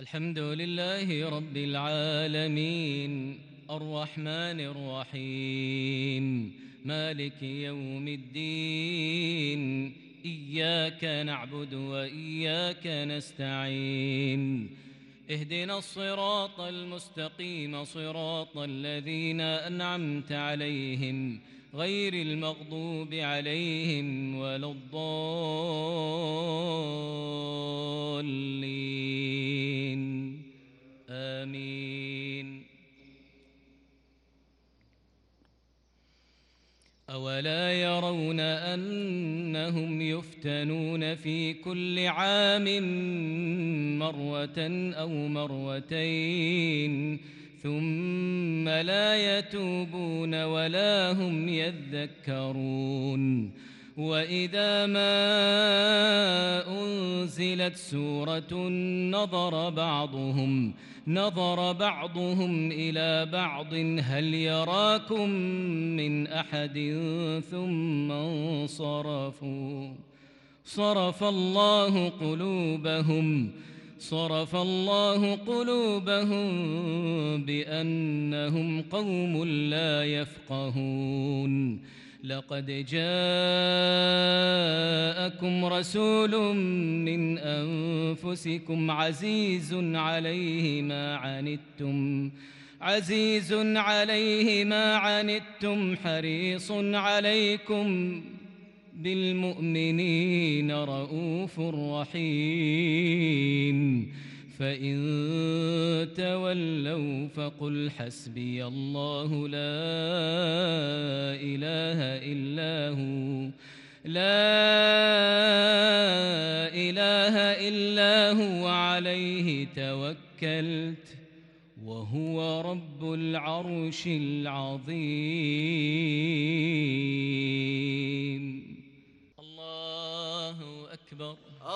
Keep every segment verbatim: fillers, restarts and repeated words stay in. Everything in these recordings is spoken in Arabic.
الحمد لله رب العالمين الرحمن الرحيم مالك يوم الدين إياك نعبد وإياك نستعين اهدنا الصراط المستقيم صراط الذين أنعمت عليهم غير المغضوب عليهم ولا الضالين آمين. أولا يرون أنهم يفتنون في كل عام مرة أو مرتين ثم لا يتوبون ولا هم يذكرون وإذا ما أنزلت سورة نظر بعضهم نظر بعضهم إلى بعض هل يراكم من أحد ثم انصرفوا صرف الله قلوبهم صرف الله قلوبهم بأنهم قوم لا يفقهون. لقد جاءكم رسول من أنفسكم عزيز عليه ما عنتم عزيز عليه ما عنتم حريص عليكم بالمؤمنين رؤوف رحيم. فإن تولوا فقل حسبي الله لا إله إلا هو لا إله إلا هو عليه توكلت وهو رب العرش العظيم. الله أكبر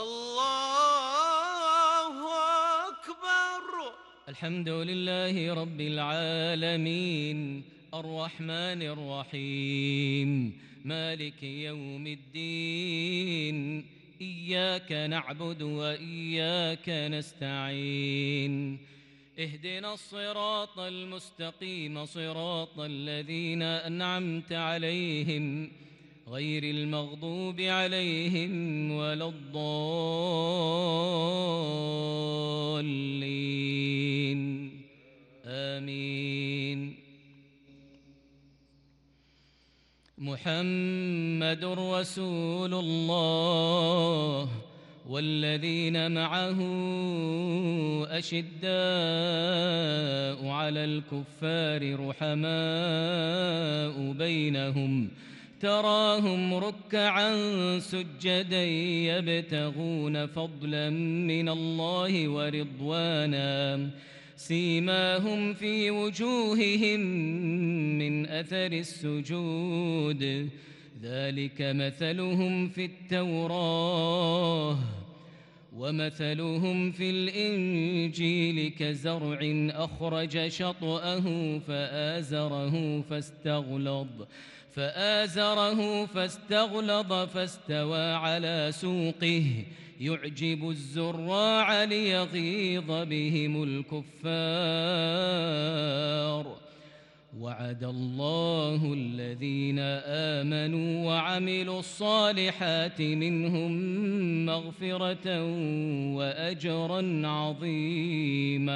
الله أكبر. الحمد لله رب العالمين الرحمن الرحيم مالك يوم الدين إياك نعبد وإياك نستعين اهدنا الصراط المستقيم صراط الذين أنعمت عليهم غير المغضوب عليهم ولا الضالين آمين. محمد رسول الله والذين معه أشداء على الكفار رحماء بينهم تراهم ركعا سجدا يبتغون فضلا من الله ورضوانا سيماهم في وجوههم من أثر السجود ذلك مثلهم في التوراة ومثلهم في الإنجيل كزرع أخرج شطأه فآزره فاستغلظ فآزره فاستغلظ فاستوى على سوقه يعجب الزراع ليغيظ بهم الكفار. وعد الله الذين آمنوا وعملوا الصالحات منهم مغفرة وأجرا عظيما.